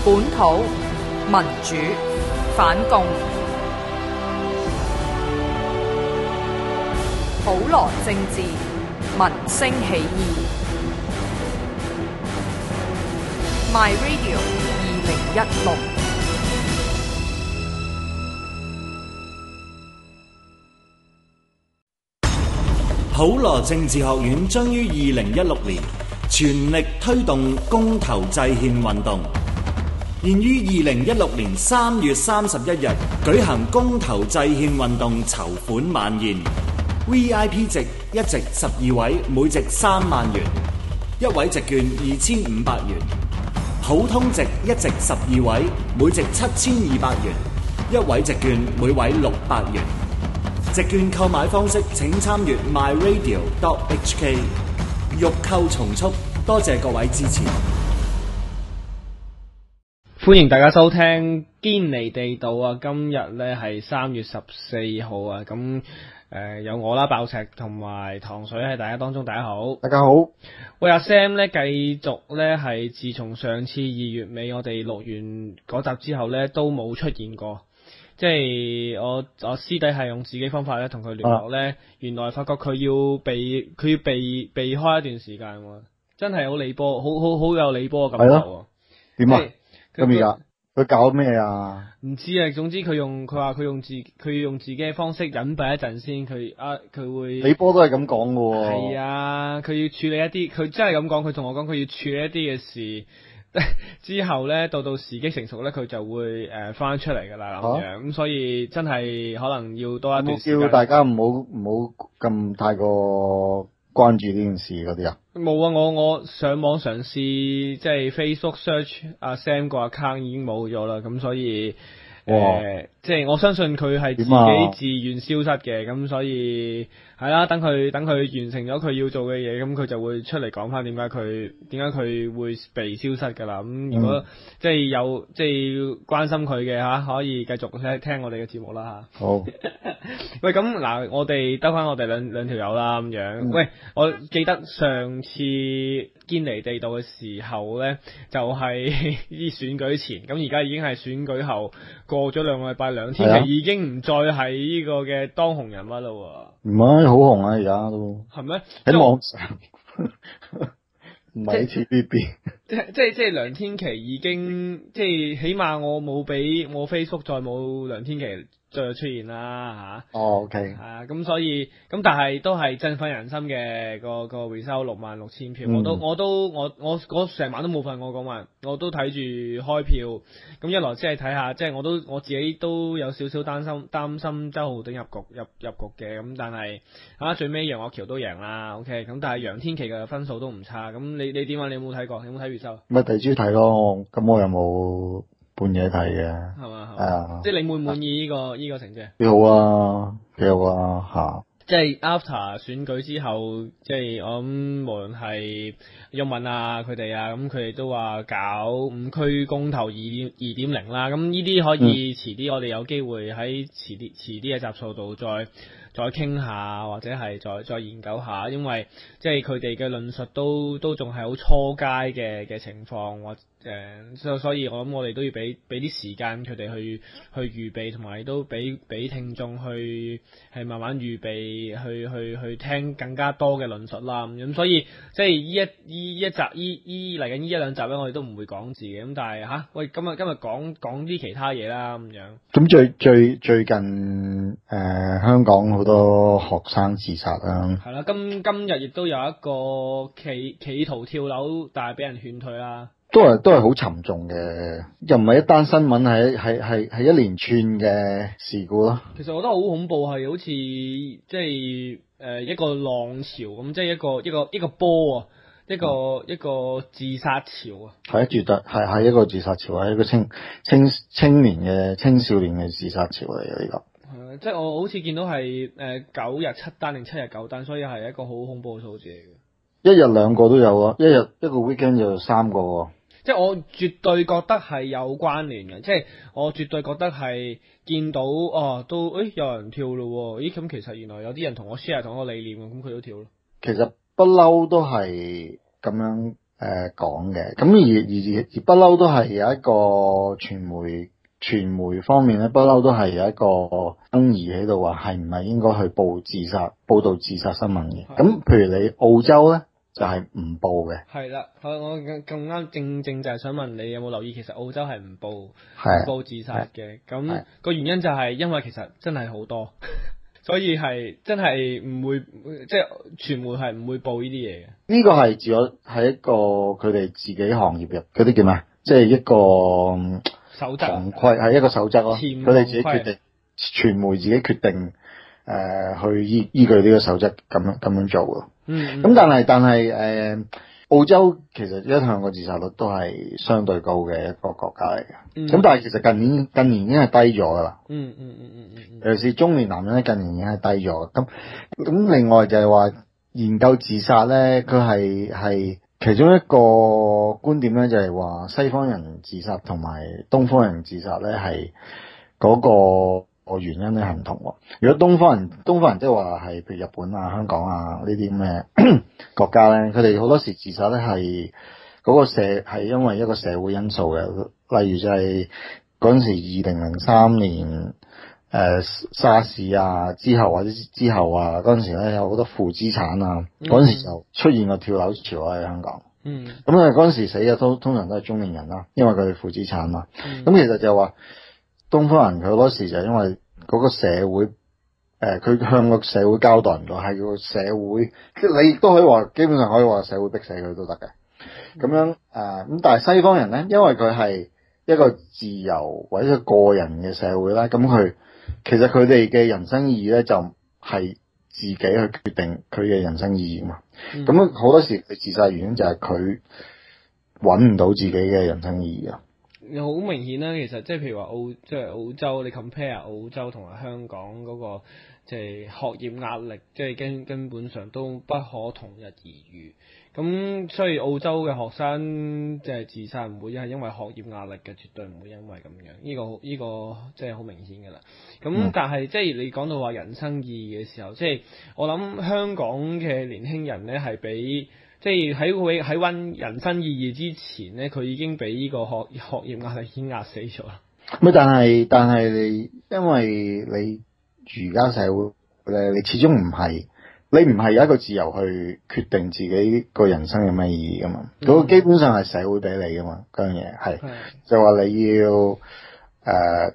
本土民主反共，普羅政治民聲起義。My Radio 2016。 普羅政治學院將於2016年全力推動公投制憲運動，現於2016年3月31日舉行公投制憲運動籌款晚宴。VIP 席一席12位，每席3萬元；一位席券2500元。普通席一席12位，每席7200元；一位席券每位600元。席券購買方式請參閱 myradio.hk。欲購從速，多謝各位支持。 歡迎大家收聽堅尼地道啊！今日呢係3月14號啊，咁有我啦，爆石同埋糖水喺大家當中，大家好， 大家好。 喂，阿 Sam 呢繼續呢係自從上次2月尾我哋錄完嗰集之後呢，都冇出現過。即係我私底下用自己方法咧同佢聯絡咧，原來發覺佢要避開一段時間喎，真係好理波，好有理波嘅感覺喎。 點啊？咁而家佢搞咩啊？ 唔知啊，總之佢話佢用自己嘅方式隱蔽一陣先，佢會理波都係咁講嘅喎。 係啊，佢要處理一啲，佢真係咁講，佢同我講佢要處理一啲嘅事。之後咧，到時機成熟咧，佢就會翻出嚟噶啦咁樣，咁所以真係可能要多一段時間。 叫大家唔好咁太過關注呢件事嗰啲啊。 冇啊，我上網嘗試即係 Facebook search 阿 Sam 個 account 已經冇咗啦，咁所以即係我相信佢係自己自願消失嘅，咁所以係啦，等佢完成咗佢要做嘅嘢，咁佢就會出嚟講翻點解佢會被消失噶啦。咁如果即係有即係關心佢嘅吓，可以繼續聽我哋嘅節目啦吓。 好。 喂，咁嗱，我哋得翻我哋兩條友啦咁樣。喂，我記得上次堅尼地道嘅時候咧，就係啲選舉前，咁而家已經係選舉後過咗2個禮拜，梁天琦已經唔再係呢個嘅當紅人物啦喎。 唔係好紅啊，而家都係咩？ 喺網上唔係喺 TVB。 即係梁天琦已經即係起碼我冇俾我 Facebook 再冇梁天琦再出現啦吓。 OK。 係啊，咁所以咁但係都係振奮人心嘅個回收66000票，我成晚都冇瞓，我講話我都睇住開票，咁一來即係睇下，即係我自己都有少少擔心周浩鼎入局嘅，咁但係最尾楊岳橋都贏啦 ，OK， 咁但係楊天琦嘅分數都唔差，咁你點啊？你有冇睇過？有冇睇回收？ 咪第朝睇咯，咁我又冇半夜睇嘅， 係嘛？即係你滿唔滿意呢個成績？ 幾好啊，幾好啊吓！ 即係 after 選舉之後，即係我諗無論係毓民啊佢哋啊，咁佢哋都話搞5區公投2.0啦，咁呢啲可以遲啲我哋有機會喺遲啲嘅集數度再傾下，或者係再研究下，因為即係佢哋嘅論述都仲係好初階嘅情況，所以我諗我哋都要俾啲時間佢哋去預備，同埋都俾聽眾去係慢慢預備去聽更加多嘅論述啦。咁所以即係呢一集嚟緊呢1-2集咧，我哋都唔會講字嘅。咁但係喂，今日講啲其他嘢啦咁樣。 咁最近香港好多學生自殺啦。係啦，今日亦都有一個企圖跳樓，但係俾人勸退啦。 都係好沉重嘅，又唔係一單新聞，係一連串嘅事故咯。 其實我覺得好恐怖，係好似即係一個浪潮咁，即係一個波啊，一個自殺潮啊。係絕對係一個自殺潮，係一個青年嘅青少年嘅自殺潮嚟嘅呢個。即係我好似見到係9日7單定7日9單，所以係一個好恐怖嘅數字嚟嘅。一日2個都有啊，一個 weekend 就3個喎。即係我絕對覺得係有關聯嘅，即係我絕對覺得係見到都有人跳咯，咁其實原來有啲人同我 share 同一個理念，咁佢都跳咯。其實不嬲都係咁樣講嘅。咁而不嬲都係有一個傳媒方面咧，不嬲都係有一個爭議喺度，話係唔係應該去報導自殺新聞嘅。咁譬如你澳洲咧就係唔報嘅。 係啦，我咁啱正就係想問你有冇留意，其實澳洲係唔報自殺嘅。咁個原因就係因為其實真係好多，所以係真係唔會，即係傳媒係唔會報呢啲嘢嘅。呢個係係一個佢哋自己行業入嗰啲叫咩？即係一個守則， 行規係一個守則咯。佢哋自己決定，傳媒自己決定去依據呢個守則咁樣做咯。咁但係澳洲其實一向個自殺率都係相對高嘅一個國家嚟嘅。咁但係其實近年已經係低咗噶啦。尤其是中年男人咧，近年已經係低咗。咁另外就係話研究自殺咧，佢係其中一個觀點咧，就係話西方人自殺同埋東方人自殺咧係嗰個原因咧係唔同。如果東方人即係話係譬如日本啊、香港啊呢啲咁嘅國家咧，佢哋好多時自殺咧係嗰個係因為一個社會因素嘅，例如就係嗰陣時2003年沙士啊之後或者之後啊嗰陣時咧有好多負資產啊，嗰陣時就出現個跳樓潮喺香港。咁嗰陣時死嘅通常都係中年人啦，因為佢哋負資產嘛。咁其實就話東方人佢好多時就係因為嗰個社會佢向個社會交代唔到，係個社會，你亦都可以話基本上可以話社會逼死佢都得嘅。咁樣咁但係西方人咧，因為佢係一個自由或者一個個人嘅社會啦，咁其實佢哋嘅人生意義咧就係自己去決定佢嘅人生意義嘛。咁好多時佢自殺原因就係佢揾唔到自己嘅人生意義啊。 好明顯啦，其實即係譬如話澳洲，你 compare 澳洲同埋香港嗰個即係學業壓力，即係根本上都不可同日而語。咁所以澳洲嘅學生即係自殺唔會係因為學業壓力嘅，絕對唔會因為咁樣。呢個即係好明顯㗎啦。咁但係即係你講到話人生意義嘅時候，即係我諗香港嘅年輕人咧係比。即係喺揾人生意義之前咧，佢已經俾呢個學業壓力已經壓死咗啦。 但係你因為你而家社會咧，你始終唔係有一個自由去決定自己個人生有咩意義噶嘛？嗰個基本上係社會俾你噶嘛，嗰樣嘢係就話你要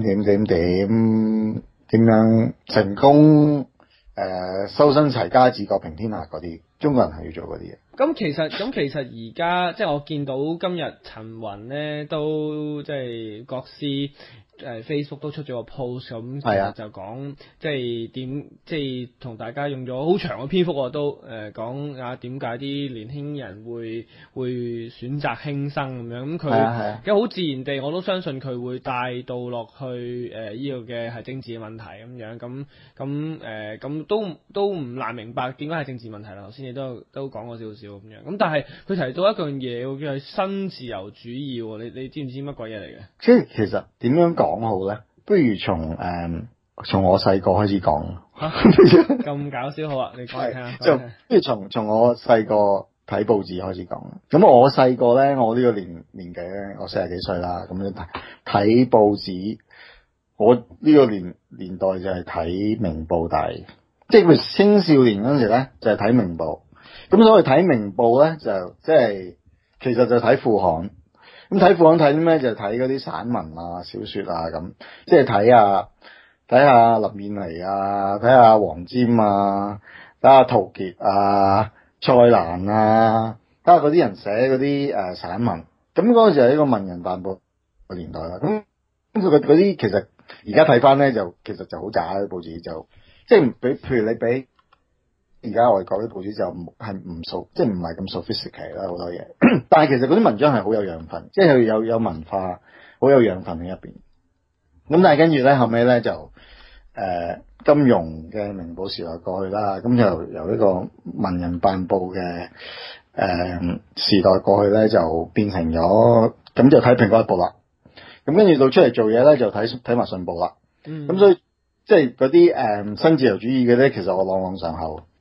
點樣成功修身齊家治國平天下嗰啲。中國人係要做嗰啲嘢。 咁其實而家即係我見到今日陳雲咧都即係國師Facebook 都出咗個 post 咁，其實就講即係點即係同大家用咗好長嘅篇幅都講啊點解啲年輕人會選擇輕生咁樣。咁佢咁好自然地我都相信佢會帶到落去呢個嘅係政治嘅問題咁樣。咁都唔難明白點解係政治問題啦。頭先你都講過少少咁樣。咁但係佢提到一樣嘢叫係新自由主義喎，你知唔知乜鬼嘢嚟嘅？ 即係其實點樣講好咧？不如從我細個開始講。 咁搞笑好啊！你講嚟聽下。 就不如從我細個睇報紙開始講。咁我細個咧，我呢個年紀咧，我40幾歲啦。咁樣睇報紙，我呢個年代就係睇明報大，即係譬如青少年嗰陣時咧，就係睇明報。咁所謂睇明報咧，就即係其實就睇副刊。咁睇副刊睇啲咩？就睇嗰啲散文啊、小說啊咁，即係睇下林燕妮啊，睇下黃霑啊，睇下陶傑啊、蔡瀾啊，睇下嗰啲人寫嗰啲散文。咁嗰陣時係一個文人辦報嘅年代啦。咁佢嗰啲其實而家睇翻咧，就其實就好渣啲報紙，就即係譬如你俾而家外國啲報紙就係即係唔係咁 sophisticated 啦，好多嘢。但係其實嗰啲文章係好有養分，即係佢有文化，好有養分喺入邊。咁但係跟住咧後尾咧就金庸嘅明報時代過去啦，咁就由呢個文人辦報嘅時代過去咧，就變成咗咁就睇蘋果日報啦。咁跟住到出嚟做嘢咧就睇埋信報啦。咁所以即係嗰啲新自由主義嘅咧，其實我朗朗上口。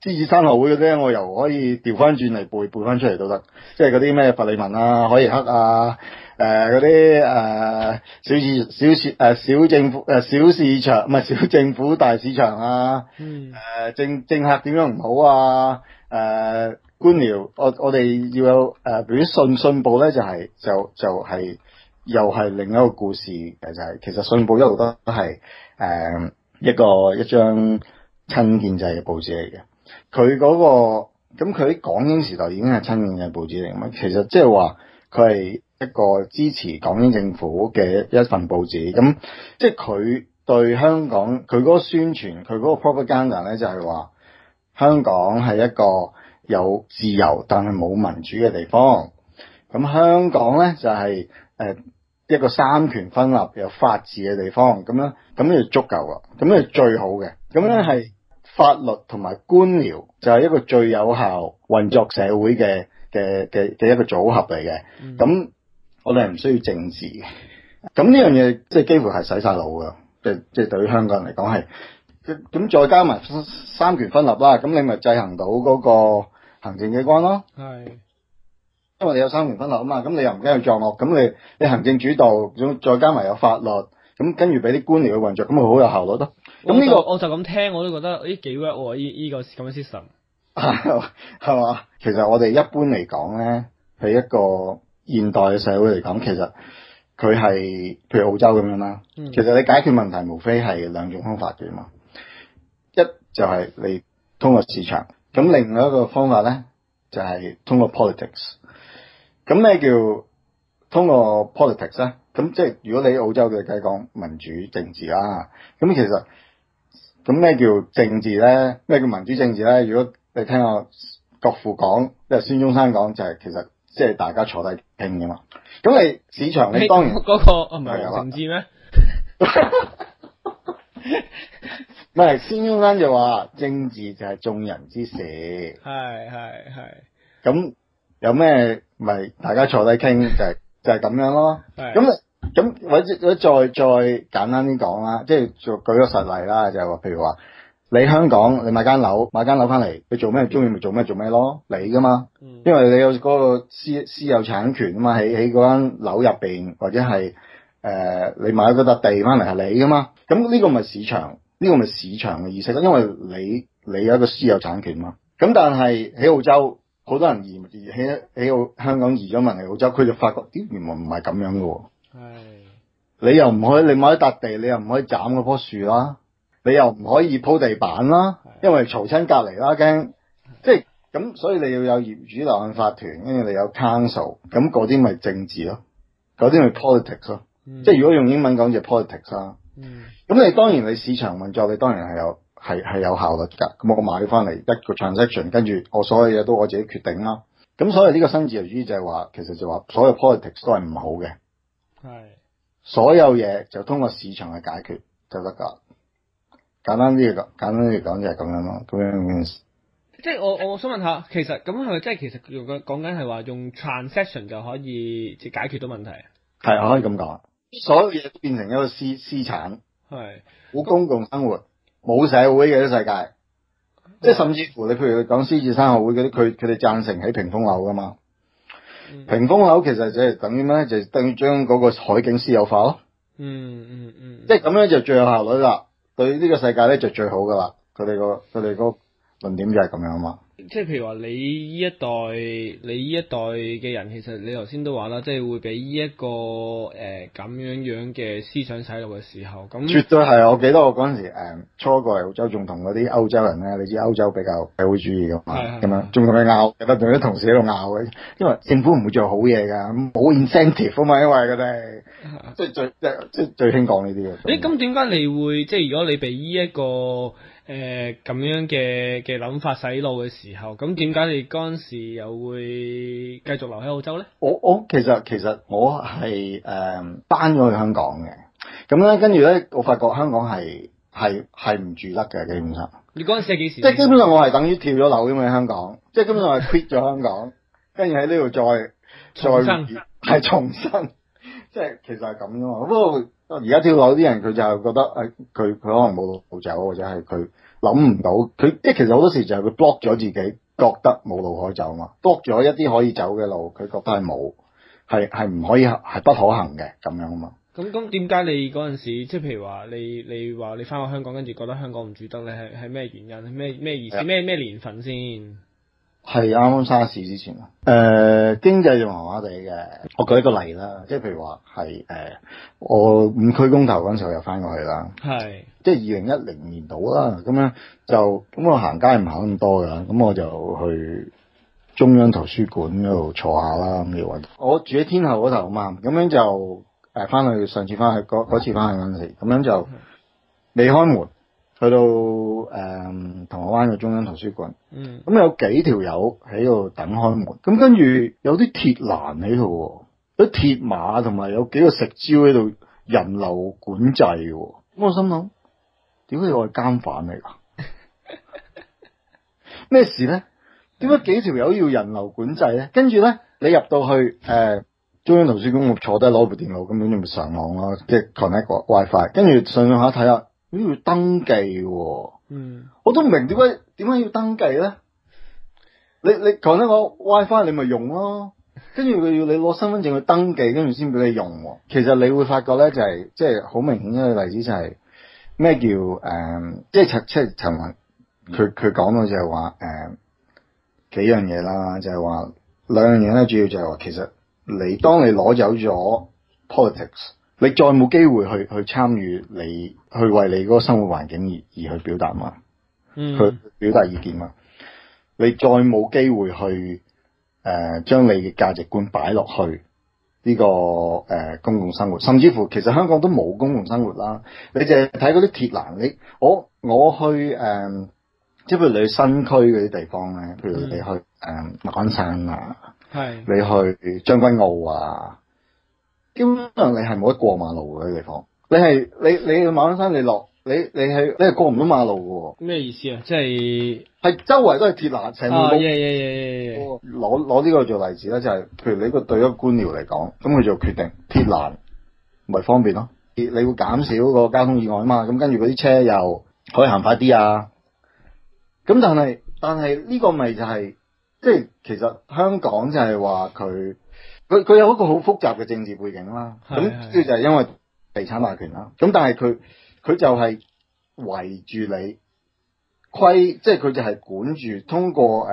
獅子山學會嗰啲，我又可以調翻轉嚟背翻出嚟都得，即係嗰啲咩佛利民啊、海耶克啊，嗰啲小政府小市場唔係小政府大市場啊，政客點樣唔好啊，官僚我哋要有譬如信報咧就係又係另一個故事嘅，就係其實信報一路都係一張親建制嘅報紙嚟嘅。佢嗰個咁佢喺港英時代已經係親建制報紙嚟嘅嘛，其實即係話佢係一個支持港英政府嘅一份報紙。咁即係佢對香港佢嗰個宣傳，佢嗰個 propaganda 咧就係話香港係一個有自由但係冇民主嘅地方。咁香港咧就係一個三權分立有法治嘅地方，咁就足夠啦，咁就最好嘅。咁咧係法律同埋官僚就係一個最有效運作社會嘅一個組合嚟嘅。咁我哋係唔需要政治嘅。咁呢樣嘢即係幾乎係洗晒腦噶，即係對於香港人嚟講係。咁再加埋三權分立啦，咁你咪制衡到嗰個行政機關咯。係。因為你有三權分立啊嘛，咁你又唔驚佢撞落，咁你行政主導，再加埋有法律，咁跟住俾啲官僚去運作，咁咪好有效率咯。咁呢個我就咁聽，我都覺得幾 work 喎，呢個咁嘅 system 係嘛？其實我哋一般嚟講咧，喺一個現代嘅社會嚟講，其實佢係譬如澳洲咁樣啦。其實你解決問題無非係兩種方法嘅嘛，一就係你通過市場，咁另外一個方法咧就係通過 politics。咁咩叫通過 politics 咧？咁即係如果你澳洲嘅梗係講民主政治啦。咁其實咁咩叫政治咧？咩叫民主政治咧？如果你聽我國父講，即係孫中山講，就係其實即係大家坐低傾嘅嘛。咁你市場你當然嗰個唔係政治咩？唔係，孫中山就話政治就係眾人之事。係。咁有咩咪大家坐低傾就係咁樣咯。咁或者再簡單啲講啦，即係舉個實例啦，就係話譬如話你香港你買間樓翻嚟，你做咩中意咪做咩咯，你噶嘛。因為你有嗰個私有產權啊嘛，喺嗰間樓入邊，或者係你買嗰笪地翻嚟係你噶嘛。咁呢個咪市場嘅意識咯，因為你有一個私有產權嘛。咁但係喺澳洲，好多人喺香港移咗民嚟澳洲，佢就發覺原來唔係咁樣嘅喎。你又唔可以，你買一笪地，你又唔可以斬嗰棵樹啦，你又唔可以鋪地板啦，因為嘈親隔離啦，驚即係咁，所以你要有業主立案法團，跟住你有 council， 咁嗰啲咪政治咯，嗰啲咪 politics 咯。即係如果用英文講就 politics 啦。咁你當然你市場運作，你當然係有效率㗎。咁我買翻嚟一個 transaction， 跟住我所有嘢都我自己決定啦。咁所以呢個新自由主義就係話，其實就話所有 politics 都係唔好嘅。所有嘢就通過市場去解決就得㗎。簡單啲嚟講就係咁樣咯。咁樣即係我想問下，其實咁係咪即係其實講緊係話用 transaction 就可以即係解決到問題？ 係，可以咁講。所有嘢都變成一個私產，好公共生活，冇社會嘅啲世界。即係甚至乎你譬如講獅子山學會嗰啲，佢哋贊成起屏風樓㗎嘛。屏風樓其實就係等於咩？就係等於將嗰個海景私有化咯。即係咁樣就最有效率啦。對呢個世界咧就最好噶啦。佢哋個論點就係咁樣嘛。即係譬如話你呢一代嘅人，其實你頭先都話啦，即係會俾呢一個咁樣嘅思想洗腦嘅時候，咁絕對係。我記得我嗰陣時初過嚟澳洲，仲同嗰啲歐洲人咧，你知歐洲比較社會主義噶嘛，咁樣仲同佢拗，有得同啲同事喺度拗嘅，因為政府唔會做好嘢㗎，冇 incentive 啊嘛，因為佢哋即係最興講呢啲嘅。咁點解你會即係如果你俾呢一個咁樣嘅諗法洗腦嘅時候，咁點解你嗰陣時又會繼續留喺澳洲咧？我其實我係搬咗去香港嘅，咁咧跟住咧我發覺香港係唔住得嘅，基本上。你嗰陣時係幾時？即係基本上我係等於跳咗樓咁喺香港，即係基本上係 quit 咗香港，跟住喺呢度再重新，即係其實係咁啫嘛。不過而家跳樓啲人佢就覺得佢可能冇路走，或者係佢諗唔到，佢即係其實好多時就係佢 block 咗自己，覺得冇路可走嘛，block 咗一啲可以走嘅路，佢覺得係冇，係唔可以，係不可行嘅咁樣啊嘛。 咁點解你嗰陣時，即係譬如話你話你翻到香港，跟住覺得香港唔住得咧，係咩原因？咩意思？咩年份先？ 係啱啱沙士之前啊。經濟就麻麻地嘅。我舉一個例啦，即係譬如話係我五區公投嗰陣時候又翻過去啦。係。即係2010年度啦，咁樣就咁我行街唔行咁多㗎，咁我就去中央圖書館嗰度坐下啦。咁樣我住喺天后嗰頭啊嘛，咁樣就翻去上次翻去嗰次翻去嗰陣時，咁樣就未開門。去到銅鑼灣嘅中央圖書館，咁有幾條友喺度等開門，咁跟住有啲鐵欄喺度，有鐵馬同埋有幾個石蕉喺度人流管制喎，咁我心諗，點解我係監犯嚟㗎？咩事咧？點解幾條友要人流管制咧？跟住咧，你入到去中央圖書館，我坐低攞部電腦，咁樣就咪上網咯，即係 connect WiFi， 跟住上下睇下。要登記喎，我都唔明點解要登記咧？你講得個 WiFi 你咪用咯，跟住佢要你攞身份證去登記，跟住先俾你用喎。其實你會發覺咧，就係即係好明顯一個例子就係咩叫即係陳雲佢講到就係話幾樣嘢啦，就係話兩樣嘢咧，主要就係話其實當你攞走咗 politics。你再冇機會去參與你去為你嗰個生活環境而去表達嘛，去表達意見嘛。你再冇機會去將你嘅價值觀擺落去呢個公共生活，甚至乎其實香港都冇公共生活啦。你淨係睇嗰啲鐵欄，我去即係譬如你去新區嗰啲地方咧，譬如你去馬鞍山啊，你去將軍澳啊。基本上你係冇得過馬路嘅地方，你去馬鞍山你係過唔到馬路嘅。咩意思啊？即係周圍都係鐵欄，成條路。攞呢個做例子咧，就係譬如你對一個官僚嚟講，咁佢就決定鐵欄咪方便咯，你會減少個交通意外啊嘛，咁跟住嗰啲車又可以行快啲啊。咁但係呢個咪就係即係其實香港就係話佢有一個好複雜嘅政治背景啦，咁主要就係因為地產霸權啦，咁但係佢就係圍住你即係佢就係管住，通過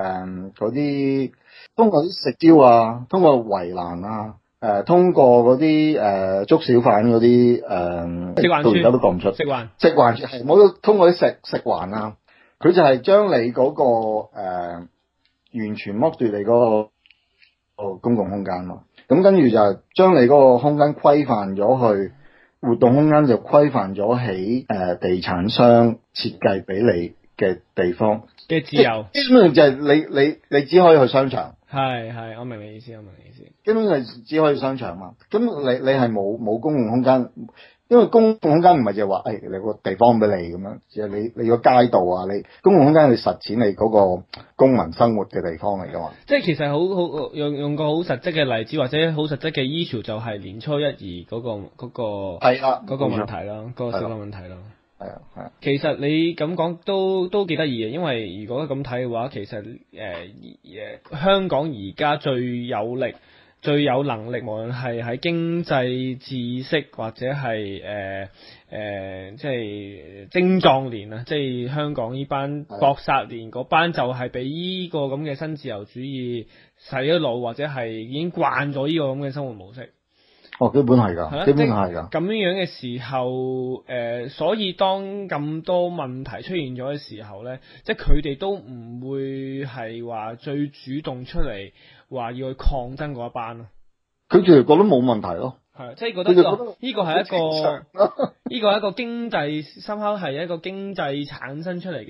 啲石蕉啊，通過圍欄啊，通過嗰啲捉小販嗰啲到而家都講唔出食環係冇通過啲食環啊，佢就係將你嗰個完全剝奪你嗰個公共空間嘛，咁跟住就係將你嗰個空間規範咗去活動空間，就規範咗喺地產商設計俾你嘅地方嘅自由，基本上就係你只可以去商場。係，我明你意思。基本上只可以商場嘛，咁你係冇公共空間。因為公共空間唔係就係話，你個地方俾你咁樣，只係你個街道啊，你公共空間你實踐你嗰個公民生活嘅地方嚟噶嘛。即係其實好用個好實質嘅例子，或者好實質嘅 issue 就係年初一二嗰個係啦嗰個問題啦，嗰個小嘅問題啦。係啊。其實你咁講都幾得意嘅，因為如果咁睇嘅話，其實香港而家最有力。最有能力，無論係喺經濟、知識或者係即係精壯年啊，即係香港呢班搏殺年嗰班，就係俾呢個咁嘅新自由主義洗咗腦，或者係已經慣咗呢個咁嘅生活模式。基本係㗎，基本係㗎。咁樣嘅時候，所以當咁多問題出現咗嘅時候咧，即係佢哋都唔會係話最主動出嚟話要去抗爭嗰一班咯。佢哋覺得冇問題咯。係，即係覺得呢個係一個經濟，深刻係一個經濟產生出嚟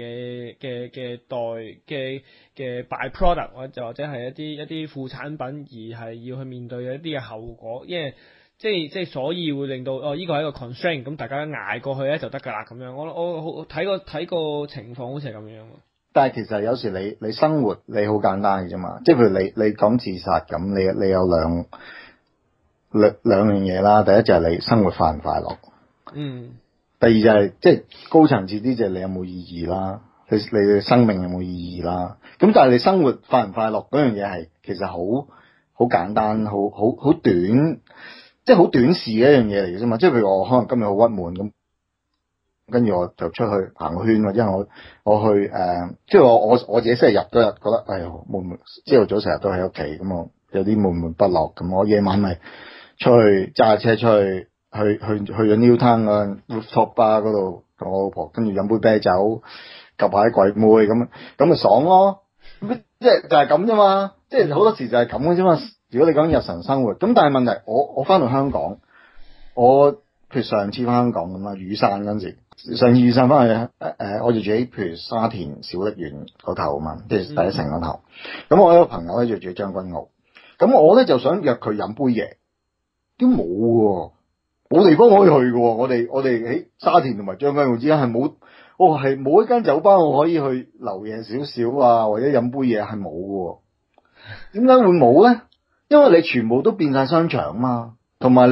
嘅 byproduct， 或者係一啲副產品，而係要去面對一啲嘅後果，因為即係所以會令到呢個係一個 constraint， 咁大家捱過去咧就得㗎啦咁樣。我睇個情況好似係咁樣。但係其實有時你生活你好簡單嘅啫嘛，即係譬如你講自殺咁，你有兩樣嘢啦。第一就係你生活快唔快樂， 第二就係即係高層次啲，就係你有冇意義啦，你嘅生命有冇意義啦。咁但係你生活快唔快樂嗰樣嘢係其實好簡單，好短，即係好短視嘅一樣嘢嚟嘅啫嘛。即係譬如我可能今日好鬱悶咁。跟住我就出去行個圈，或者我去即係我自己星期日都有覺得哎呀悶，朝頭早成日都喺屋企咁，我有啲悶不樂咁。我夜晚咪出去揸車出去咗 Newtown 嘅 rooftop bar 嗰度同我老婆跟住飲杯啤酒，及下啲鬼妹咁咪爽咯。即係就係咁啫嘛，即係好多時就係咁嘅啫嘛。如果你講日常生活，咁但係問題我翻到香港，譬如上次翻香港咁啦，雨傘嗰陣時。上次雨傘翻去我就住喺譬如沙田小瀝源嗰頭啊嘛，即係第一城嗰頭。咁我有個朋友咧就住喺將軍澳，咁我咧就想約佢飲杯嘢，都冇喎，冇地方可以去嘅喎。我哋喺沙田同埋將軍澳之間係冇一間酒吧我可以去留夜少少啊，或者飲杯嘢係冇嘅。點解會冇咧？因為你全部都變晒商場啊嘛，同埋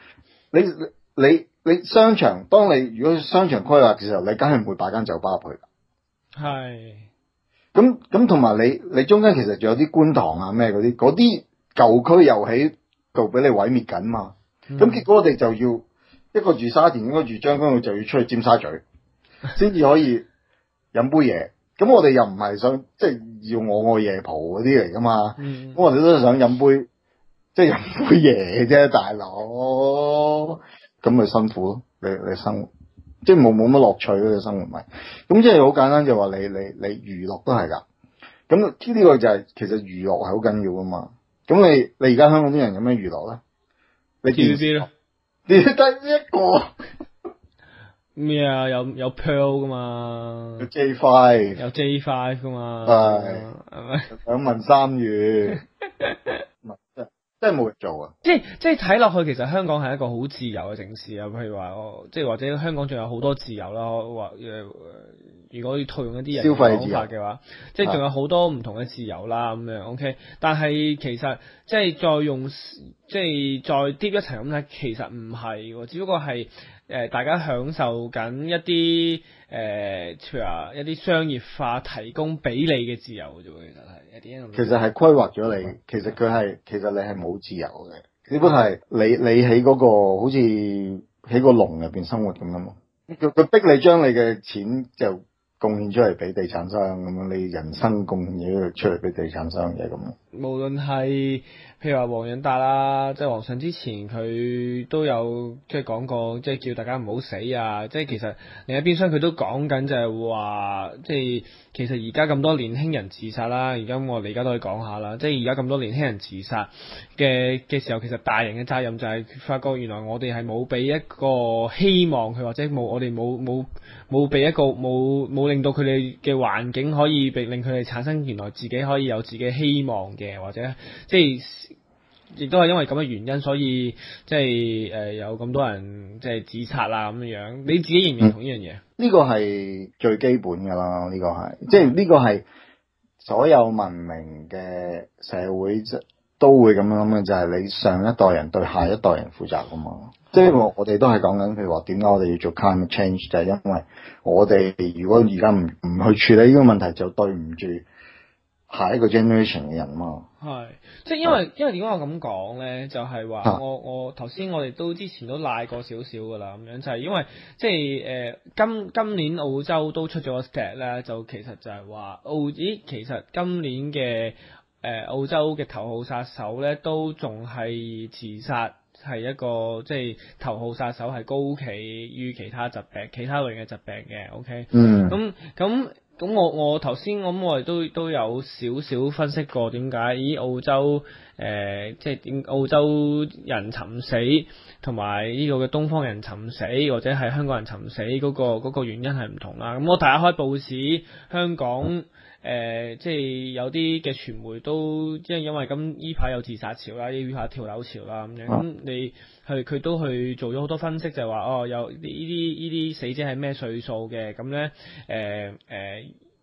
你商場，當你如果商場規劃嘅時候，你梗係唔會擺間酒吧入去。 係。 咁同埋你中間其實仲有啲觀塘啊咩嗰啲舊區又喺度俾你毀滅緊嘛。咁結果我哋就要一個住沙田，一個住將軍澳，就要出去尖沙咀，先至可以飲杯嘢。咁我哋又唔係想即係要我愛夜蒲嗰啲嚟噶嘛。咁我哋都係想飲杯，即係飲杯嘢啫，大佬。咁咪辛苦咯，你生活即係冇乜樂趣咯，你生活咪咁即係好簡單，就話你娛樂都係㗎。咁呢個就係其實娛樂係好緊要㗎嘛。咁你而家香港啲人有咩娛樂咧？你 TVB 咯，你得一個咩啊？有 Pearl 㗎嘛？ 有 J5 㗎嘛？係咪？ 兩文三語。真係冇嘢做啊！ 即係睇落去，其實香港係一個好自由嘅城市啊。譬如話，即係或者香港仲有好多自由啦。話如果要套用一啲人嘅講法嘅話，即係仲有好多唔同嘅自由啦。咁樣 OK，但係其實即係再 deep 一層咁睇，其實唔係喎，只不過係大家享受緊一啲譬如話一啲商業化提供俾你嘅自由啫喎， 其實係規劃咗你，其實你係冇自由嘅，只不過係你喺嗰個好似喺個籠入邊生活咁樣咯。佢逼你將你嘅錢就貢獻出嚟俾地產商咁樣，你人生貢獻嘢出嚟俾地產商嘅咁樣。 無論係譬如話黃潤達啦，即係皇上之前佢都有即係講過，即係叫大家唔好死啊！即係其實另一邊廂佢都講緊就係話，即係其實而家咁多年輕人自殺啦，我哋而家都可以講下啦。即係而家咁多年輕人自殺嘅時候，其實大人嘅責任就係發覺原來我哋係冇俾一個希望佢，或者我哋冇俾一個冇令到佢哋嘅環境可以令佢哋產生原來自己可以有自己希望嘅，或者即係亦都係因為咁嘅原因，所以即係有咁多人即係自殺啦咁樣。你自己認唔認同呢樣嘢？ 呢個係最基本㗎啦，呢個係即係呢個係所有文明嘅社會都會咁樣諗嘅，就係你上一代人對下一代人負責㗎嘛。即係我哋都係講緊，譬如話點解我哋要做 climate change，就係因為我哋如果而家唔去處理呢個問題，就對唔住下一個 generation 嘅人嘛。係， 即係因為點解我咁講咧？就係話我頭先我哋都之前都賴過少少噶啦，咁樣就係因為即係今年澳洲都出咗個 stat 咧，就其實就係話其實今年嘅澳洲嘅頭號殺手咧都仲係自殺。係一個即係頭號殺手係高企於其他疾病、其他類型嘅疾病嘅 ，OK，咁我頭先我哋都有少少分析過點解澳洲即係點澳洲人尋死同埋呢個嘅東方人尋死或者係香港人尋死嗰個原因係唔同啦。咁我睇下開報紙，香港。即係有啲嘅傳媒都即係因為咁依排有自殺潮啦，依排跳樓潮啦咁樣，咁佢都去做咗好多分析，就係話有呢啲死者係咩歲數嘅，咁咧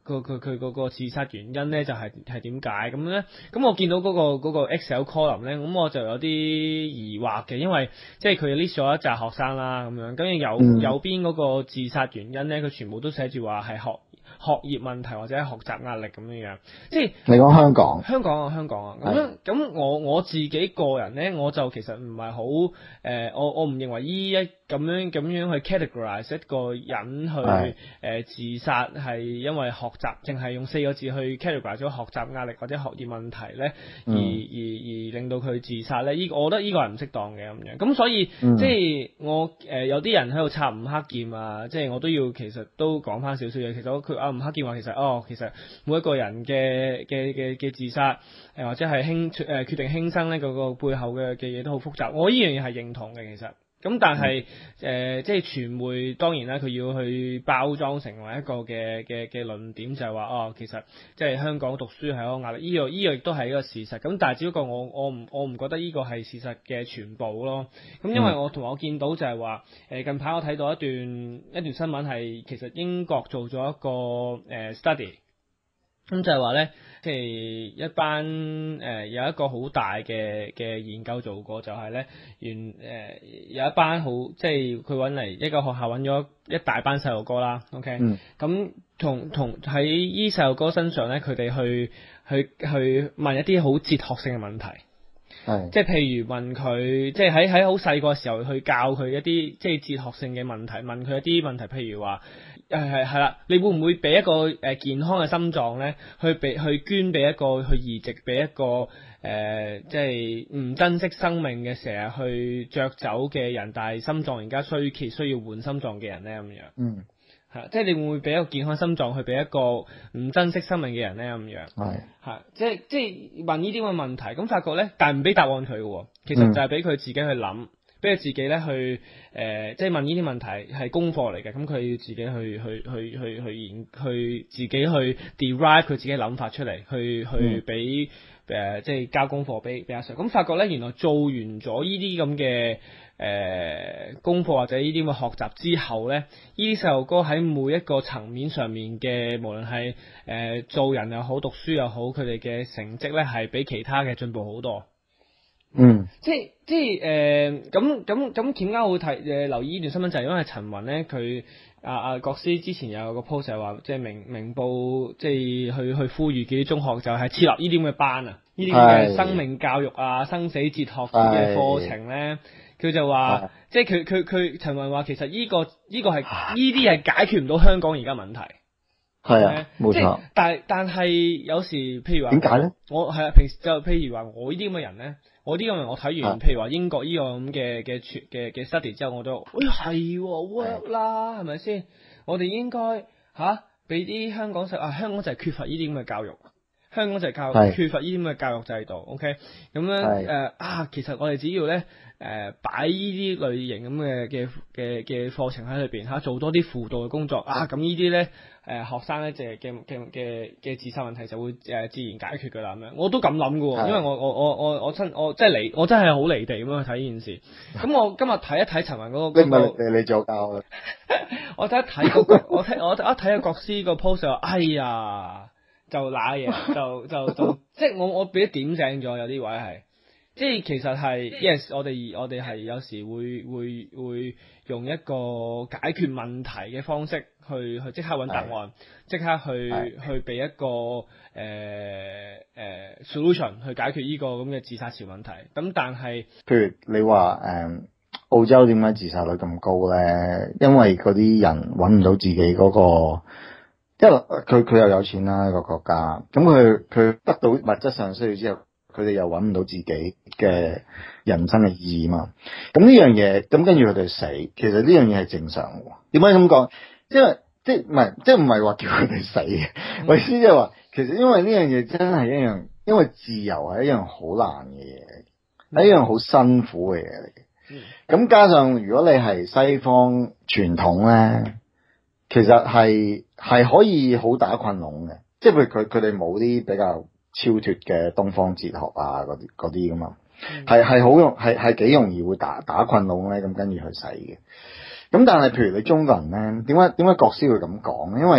佢嗰個自殺原因咧就係點解咁咧？咁我見到嗰個 Excel column 咧，咁我就有啲疑惑嘅，因為即係佢 list 咗一紮學生啦，咁樣，跟住右邊嗰個自殺原因咧，佢全部都寫住話係學業問題或者學習壓力咁樣，即係你講香港咁我自己個人咧，我就其實唔係好我唔認為咁樣去 categorize 一個人去自殺係因為學習，淨係用4個字去 categorize 咗學習壓力或者學業問題咧，而令到佢自殺咧，我覺得呢個係唔適當嘅咁樣。咁所以即係我有啲人喺度插吳克儉啊，即係我都要其實都講翻少少嘢。其實佢吳克儉話其實每一個人嘅自殺或者係決定輕生咧，嗰個背後嘅嘢都好複雜。我呢樣嘢係認同嘅其實。咁但係即係傳媒當然啦，佢要去包裝成為一個嘅論點，就係話其實即係香港讀書係一個壓力，呢個亦都係一個事實。咁但係只不過我唔覺得呢個係事實嘅全部咯。咁因為我見到就係話近排我睇到一段新聞係其實英國做咗一個study。咁就係話咧，即係一班有一個好大嘅研究做過，就係咧有一班好即係佢揾嚟一個學校揾咗一大班細路哥啦 ，OK，咁同喺依細路哥身上咧，佢哋去問一啲好哲學性嘅問題，即係譬如問佢，即係喺好細個時候去教佢一啲即係哲學性嘅問題，問佢一啲問題，譬如話。係啦，你會唔會俾一個健康嘅心臟咧，去捐俾一個去移植俾一個即係唔珍惜生命嘅成日去着走嘅人，但係心臟而家需要換心臟嘅人咧咁樣？係即係你會唔會俾一個健康心臟去俾一個唔珍惜生命嘅人咧咁樣？係即係問呢啲咁嘅問題，咁發覺咧，但係唔俾答案佢嘅，其實就係俾佢自己去諗。俾佢自己咧去即係問呢啲問題係功課嚟嘅，咁佢要自己去自己去 derive 佢自己諗法出嚟，去俾即係交功課俾阿 Sir。咁發覺咧，原來做完咗呢啲咁嘅功課或者呢啲咁嘅學習之後咧，呢啲細路哥喺每一個層面上面嘅，無論係做人又好，讀書又好，佢哋嘅成績咧係比其他嘅進步好多。即係咁點解我會留意呢段新聞，就係因為陳雲咧，佢阿國師之前有個 post 係話，即係明報即係去呼籲幾啲中學就係設立呢啲咁嘅班啊，呢啲咁嘅生命教育啊、生死哲學嘅課程咧，佢就話，即係佢陳雲話，其實呢個係呢啲係解決唔到香港而家問題。 係啊，冇錯。 但係有時譬如話， 點解咧？ 我係啊，平時就譬如話我呢啲咁嘅人咧。我啲咁嘅我睇完，譬如話英國呢個咁嘅 study 之後，我都係 work 啦，係咪先？我哋應該俾啲香港香港就係缺乏呢啲咁嘅教育，香港就係缺乏呢啲咁嘅教育制度。OK， 咁樣其實我哋只要咧擺呢啲類型咁嘅課程喺裏邊做多啲輔導嘅工作咁呢啲咧學生咧嘅自殺問題就會自然解決㗎啦咁樣。我都咁諗㗎喎，因為我真係好離地咁樣去睇呢件事。咁我今日睇一睇陳雲嗰個， 你做教啊？ 我睇一睇我一睇阿國師個 post 就話，哎呀就揦嘢，就即係我俾點醒咗，有啲位係。即係其實係 yes， 我哋係有時會用一個解決問題嘅方式去即刻揾答案，即刻去俾一個solution 去解決呢個咁嘅自殺潮問題。咁但係譬如你話澳洲點解自殺率咁高咧？因為嗰啲人揾唔到自己嗰個，因為佢又有錢啦，個國家，咁佢得到物質上需要之後，佢哋又揾唔到自己嘅人生嘅意義嘛。咁呢樣嘢，咁跟住佢哋死，其實呢樣嘢係正常嘅。點解咁講？因為即係唔係話叫佢哋死嘅，我意思即係話，其實因為呢樣嘢真係一樣，因為自由係一樣好難嘅嘢，係一樣好辛苦嘅嘢嚟嘅。咁加上如果你係西方傳統咧，其實係可以好打困籠嘅，即係譬如佢哋冇啲比較超脫嘅東方哲學啊嗰啲噶嘛，係好容係幾容易會打困籠咧，咁跟住去死嘅。咁但係譬如你中國人咧，點解國師會咁講？因為其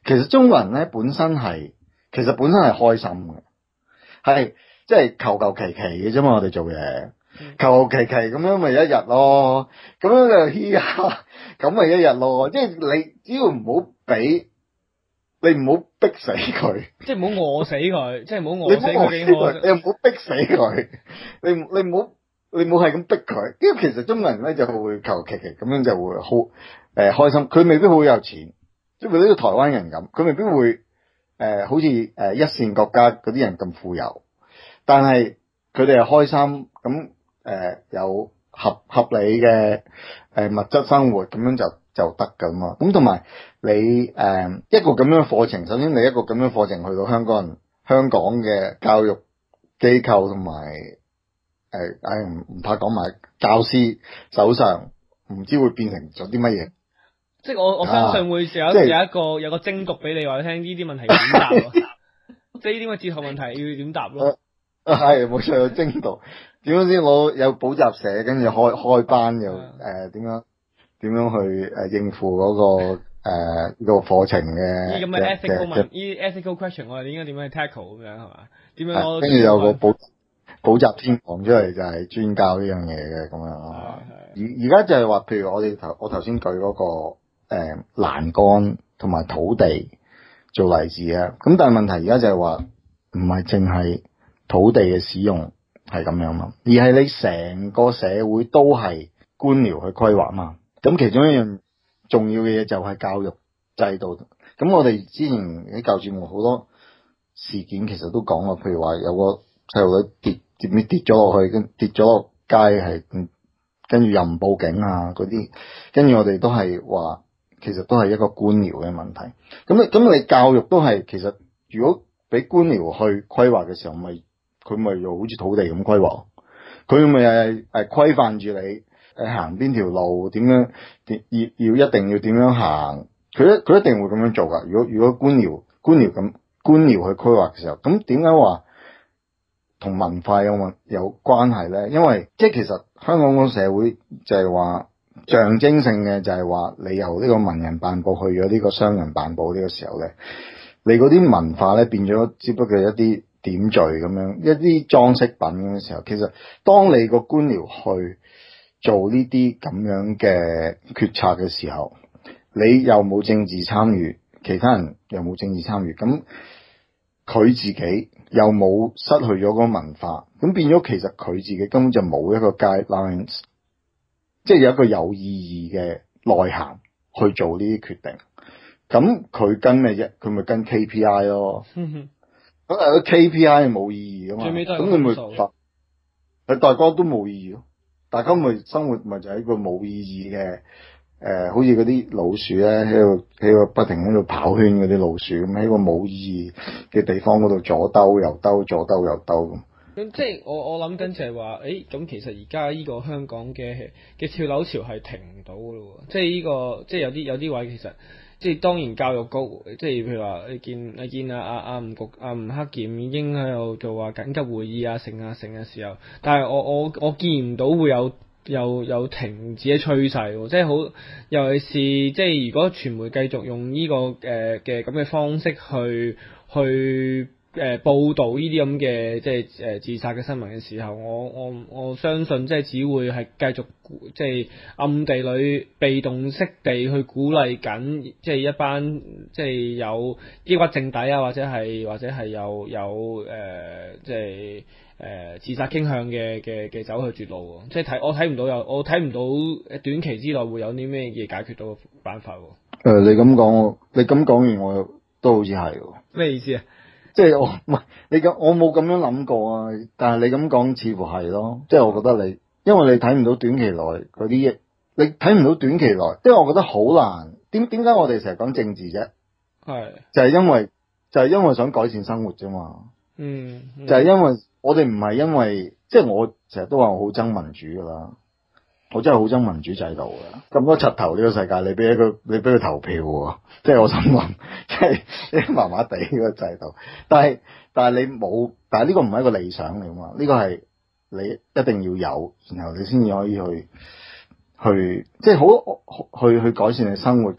其實中國人咧本身係開心嘅，係即係求其其嘅啫嘛，我哋做嘢求其其咁樣咪一日咯，咁樣就嘻哈，咁咪一日咯，即係你只要唔好俾。你唔好逼死佢， 即係唔好餓死佢，即係唔好餓死佢。 你唔好逼死佢，你唔好係咁逼佢。因為其實中國人咧就會求其其咁樣就會好開心。佢未必好有錢，即係譬如呢個台灣人咁，佢未必會好似一線國家嗰啲人咁富有，但係佢哋係開心咁有合理嘅物質生活咁樣就得噶嘛。咁同埋你一個咁樣嘅課程，首先你一個咁樣嘅課程去到香港嘅教育機構同埋唔怕講埋教師手上，唔知會變成咗啲乜嘢？ 即係我相信會有個精讀俾你話聽呢啲問題要點答咯，即係呢啲咁嘅哲學問題要點答咯。 係冇錯，有精讀。點樣先？我有補習社，跟住開班又點樣去應付嗰個個課程嘅呢咁嘅 ethical 問，呢 ethical question 我哋應該點樣去 tackle 咁樣係嘛？點樣攞？ 跟住有個補習天王出嚟就係專教呢樣嘢嘅咁樣。而家就係話，譬如我頭先舉嗰個欄杆同埋土地做例子啊。咁但係問題而家就係話，唔係淨係土地嘅使用係咁樣嘛，而係你成個社會都係官僚去規劃嘛。咁其中一樣重要嘅嘢就係教育制度。咁我哋之前喺教節目好多事件其實都講過，譬如話有個細路女跌咗落去，跌咗落街係，跟住又唔報警啊嗰啲，跟住我哋都係話其實都係一個官僚嘅問題。咁你教育都係，其實如果俾官僚去規劃嘅時候，佢咪又好似土地咁規劃，佢咪係規範住你行邊條路，點樣要一定要點樣行，佢一定會咁樣做噶。如果官僚去規劃嘅時候，咁點解話同文化有關係咧？因為即係其實香港個社會就係話象徵性嘅，就係話你由呢個文人辦報去咗呢個商人辦報呢個時候咧，你嗰啲文化咧變咗只不過一啲點綴咁樣，一啲裝飾品咁嘅時候，其實當你個官僚去做呢啲咁樣嘅決策嘅時候，你又冇政治參與，其他人又冇政治參與，咁佢自己又冇失去咗嗰個文化，咁變咗其實佢自己根本就冇一個 guidelines， 即係有一個有意義嘅內涵去做呢啲決定。咁佢跟咩啫？佢咪跟 KPI 咯。咁但係 KPI 係冇意義噶嘛，咁你咪大家都冇意義咯。大家咪生活咪就係一個冇意義嘅，好似嗰啲老鼠咧喺個不停喺度跑圈嗰啲老鼠咁，喺個冇意義嘅地方嗰度左兜右兜，左兜右兜咁。 咁即係我諗緊就係話，咁其實而家呢個香港嘅跳樓潮係停唔到噶咯，即係呢個即係有啲位其實。即係當然教育局，即係譬如話你見阿吳克儉已經喺度做話緊急會議成嘅時候，但係我見唔到會有停止嘅趨勢喎，即係好，尤其是即係如果傳媒繼續用呢個嘅咁嘅方式去報導呢啲咁嘅即係自殺嘅新聞嘅時候，我相信即係只會係繼續即係暗地裏被動式地去鼓勵緊，即係一班即係有抑鬱症底啊，或者係有即係自殺傾向嘅走去絕路喎。即係我睇唔到短期之內會有啲咩嘢解決到嘅辦法喎。 你咁講完我都好似係喎。咩意思啊？ 即係我冇咁樣諗過啊，但係你咁講似乎係咯，即係我覺得因為你睇唔到短期內嗰啲嘢，你睇唔到短期內，即係我覺得好難。點解我哋成日講政治啫？係就係因為想改善生活啫嘛。就係因為我哋唔係因為，即係我成日都話我好憎民主噶啦。我真係好憎民主制度嘅，咁多柒頭呢個世界，你俾佢投票喎，即係我心諗，即係麻麻地呢個制度。但係你冇，但係呢個唔係一個理想嚟嘛，呢個係你一定要有，然後你先至可以去即係好去改善你生活。咁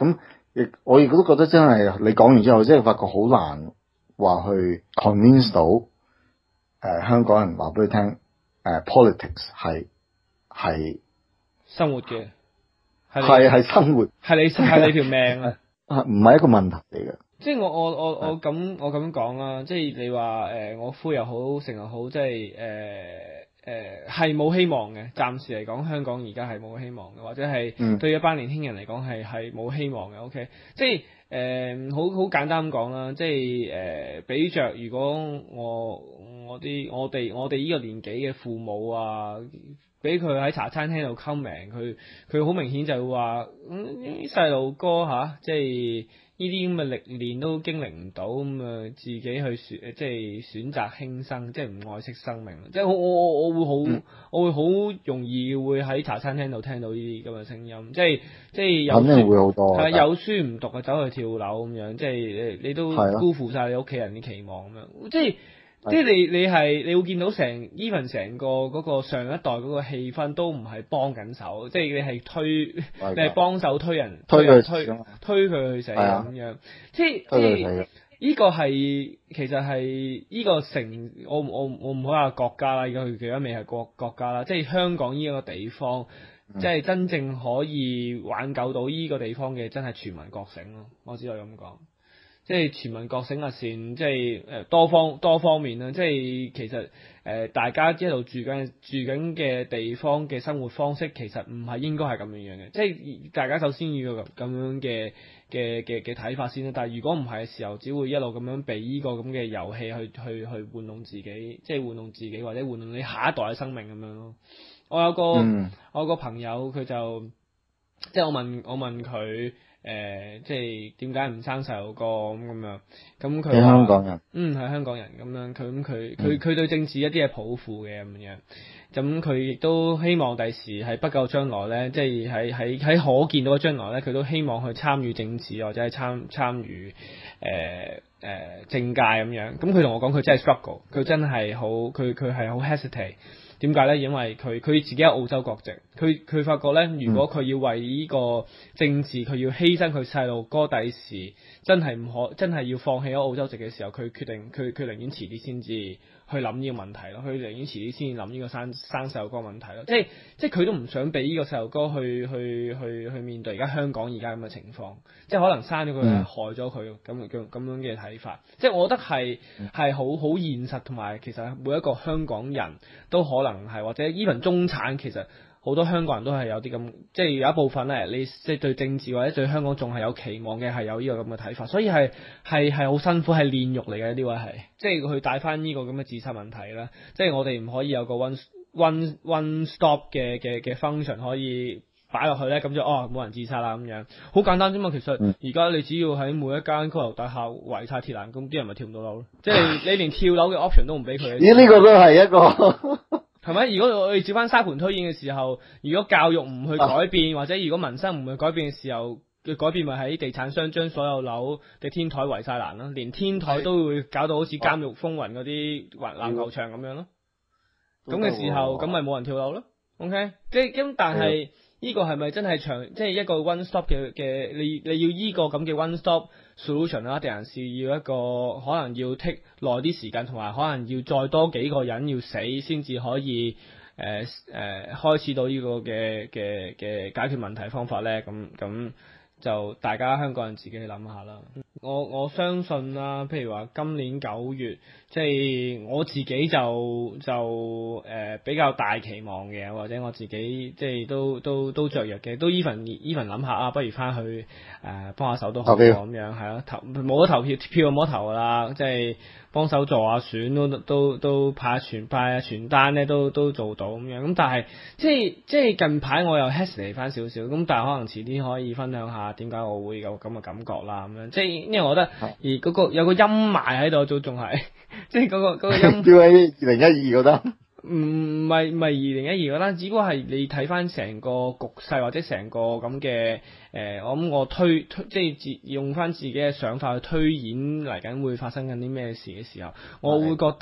我亦都覺得真係你講完之後，即係發覺好難話去 convince 到香港人話俾佢聽，politics 係生活嘅， 係生活， 係你條命啊！ 唔係一個問題嚟嘅。 即係我咁講啦，即係你話我夫又好，成又好，即係係冇希望嘅。暫時嚟講，香港而家係冇希望嘅，或者係對一班年輕人嚟講係冇希望嘅。OK， 即係好簡單咁講啦，即係比着如果我哋呢個年紀嘅父母啊，俾佢喺茶餐廳度溝名，佢好明顯就會話啲細路哥吓，即係呢啲咁嘅歷練都經歷唔到，咁啊自己去即係選擇輕生，即係唔愛惜生命。即係我會好容易會喺茶餐廳度聽到呢啲咁嘅聲音，即係有肯定會好多， 有書唔讀啊，走去跳樓咁樣，即係你都辜負晒你屋企人啲期望咁樣，即係你會見到成個嗰個上一代嗰個氣氛都唔係幫緊手，即係你係幫手推人推佢去死咁樣，即係呢個係其實係呢個我唔好話國家啦，而家佢而家未係國家啦，即係香港呢個地方，即係真正可以挽救到呢個地方嘅，真係全民覺醒咯，我只可以咁講。即係全民覺醒啊！即係多方面啦。即係其實大家一路住緊嘅地方嘅生活方式，其實唔係應該係咁樣嘅。即係大家首先要有咁樣嘅睇法先啦。但係如果唔係嘅時候，只會一路咁樣被呢個咁嘅遊戲去玩弄自己，即係玩弄自己或者玩弄你下一代嘅生命咁樣咯。我有個朋友，佢就即係我問佢。即係點解唔生細路哥咁樣？咁佢係香港人，係香港人咁樣。佢對政治一啲係抱負嘅咁樣。咁佢亦都希望第時係不久將來咧，即係喺可見到嘅將來咧，佢都希望去參與政治或者係參與政界咁樣。咁佢同我講，佢真係 struggle， 佢真係好，佢係好 hesitate。點解咧？因為佢自己係澳洲國籍，佢發覺咧，如果佢要為呢個政治，佢要犧牲佢細路哥第時，真係要放棄咗澳洲籍嘅時候，佢決定佢寧願遲啲先至去諗呢個問題咯，佢寧願遲啲先諗呢個生細路哥問題咯，即係佢都唔想俾呢個細路哥去面對而家香港而家咁嘅情況，即係可能生咗佢係害咗佢咁樣嘅睇法，即係我覺得係好現實，同埋其實每一個香港人都可能係，或者 even 中產，其實好多香港人都係有啲咁，即係有一部分咧，你即係對政治或者對香港仲係有期望嘅，係有呢個咁嘅睇法，所以係好辛苦，係煉獄嚟嘅呢位係，即係佢帶翻呢個咁嘅自殺問題啦，即係我哋唔可以有個 one stop 嘅 function 可以擺落去咧，咁就冇人自殺啦咁樣，好簡單啫嘛。其實而家你只要喺每一間高樓大廈圍晒鐵欄，咁啲人咪跳唔到樓咯，即係你連跳樓嘅 option 都唔俾佢。 咦？呢個都係一個。 係咪？如果我哋照翻沙盤推演嘅時候，如果教育唔去改變，或者如果民生唔去改變嘅時候，嘅改變咪喺地產商將所有樓嘅天台圍晒欄咯，連天台都會搞到好似監獄風雲嗰啲籃球場咁樣咯。咁嘅時候，咁咪冇人跳樓咯。OK， 即係咁，但係呢個係咪真係即係一個 one stop 嘅？你要呢個咁嘅 one stop solution 啦，定還是要一個可能要 take 耐啲時間，同埋可能要再多幾個人要死先至可以開始到呢個嘅解決問題方法咧？咁就大家香港人自己去諗下啦。我相信啦，譬如話今年9月，即係我自己就比較大期望嘅，或者我自己即係都雀躍嘅，都 even 諗下啊，不如翻去幫下手都好咁樣，係咯，冇得投票就冇得投噶啦，即係幫手助下選都派下傳單咧都做到咁樣。咁但係即係近排我又 hesitate 翻少少，咁但係可能遲啲可以分享下點解我會有咁嘅感覺啦咁樣。即係因為我覺得而嗰個有個陰霾喺度，仲係即係嗰個陰。叫喺2012覺得唔係2012覺得，只不過係你睇翻成個局勢或者成個咁嘅我諗我推即係用翻自己嘅想法去推演嚟緊會發生緊啲咩事嘅時候，我會覺得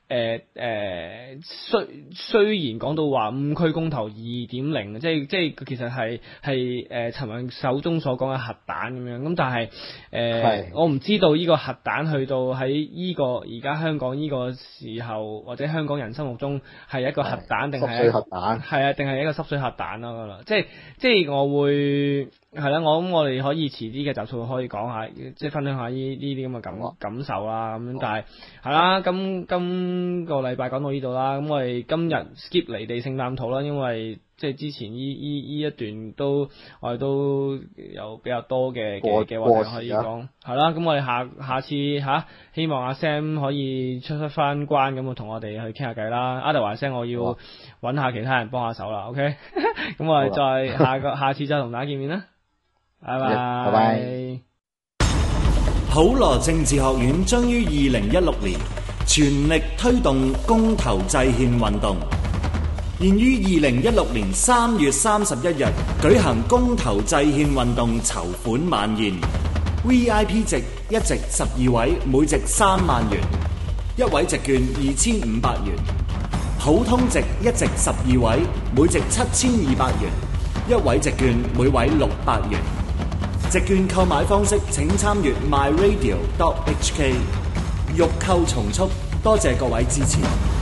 雖然講到話5區公投 2.0， 即係其實係陳雲手中所講嘅核彈咁樣，咁但係我唔知道呢個核彈去到喺呢個而家香港呢個時候，或者香港人心目中係一個核彈定係濕水核彈？係啊，定係一個濕水核彈咯啦，即係我會。係啦，我諗我哋可以遲啲嘅集數可以講下，即係分享下呢啲咁嘅感受啦，咁樣。但係係啦，今個禮拜講到呢度啦，咁我哋今日 skip 離地聖誕圖啦，因為即係之前呢一段我哋都有比較多嘅話題可以講。係啦，咁我哋下次希望阿 Sam 可以出翻關咁，同我哋去傾下偈啦。Otherwise我要揾下其他人幫下手啦。OK， 咁我哋再下次再同大家見面啦。拜拜。 普羅政治學院將於2016年全力推動公投制憲運動，現於2016年3月31日舉行公投制憲運動籌款晚宴。VIP 席一席12位，每席3萬元，一位席券2500元；普通席一席12位，每席7200元，一位席券每位600元。席券購買方式請參閱 myradio.hk。欲購從速，多謝各位支持。